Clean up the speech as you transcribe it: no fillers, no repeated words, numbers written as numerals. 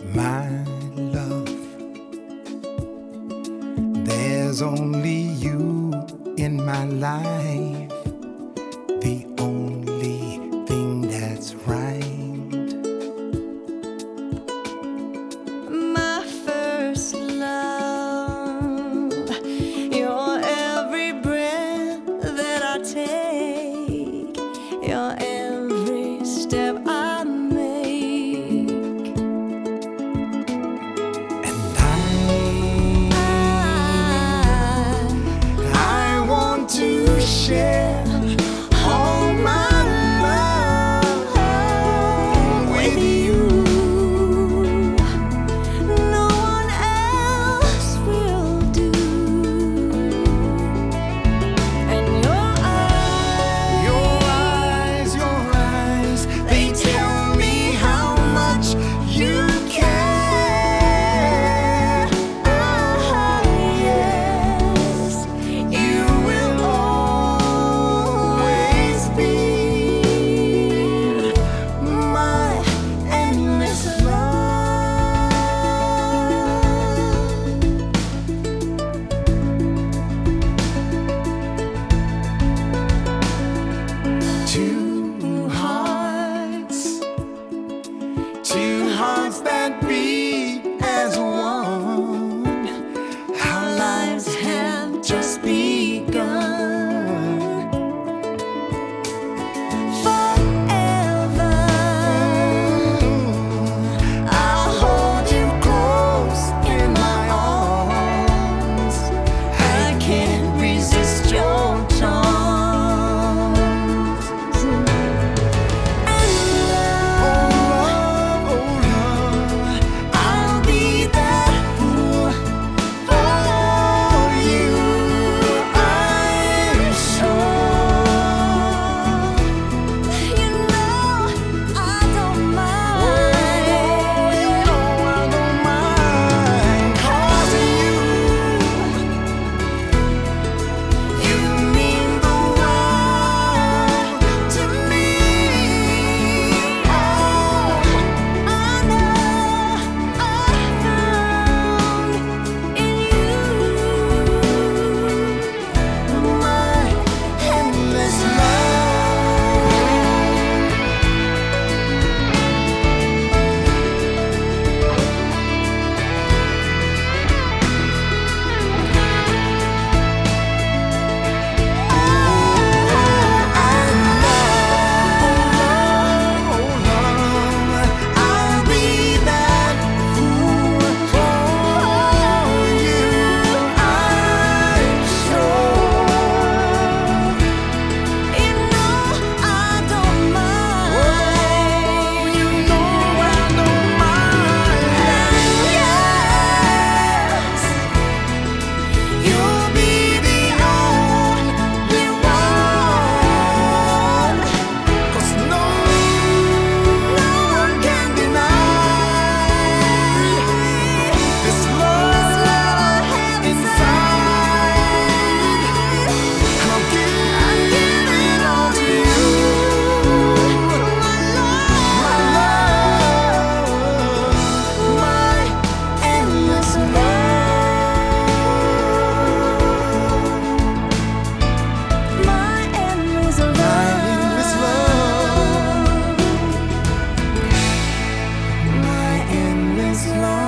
My love, there's only you in my life, the only thing that's right. My first love, your every breath that I take, your every step I make. And I want to share all my love with you. No one else will do. And your eyes, they tell me how much you care. ah, yes, You will always be my endless love. Two hearts that beat as one. Our lives have just begun. forever. I'll hold you close in my arms. I can't resist your charms. And Oh love, I'll be there for you. I'm sure. you know I don't mind. You know I don't mind, 'cause you mean the world to me. I know I found in you My endless love. I'll be that fool for you. I'm sure. You know I don't mind. You know I don't mind. Yes, You'll be the only one, 'cause no one can deny this love inside. And I'll give it all to you, my love, my endless love. my endless love. My endless love. My endless love.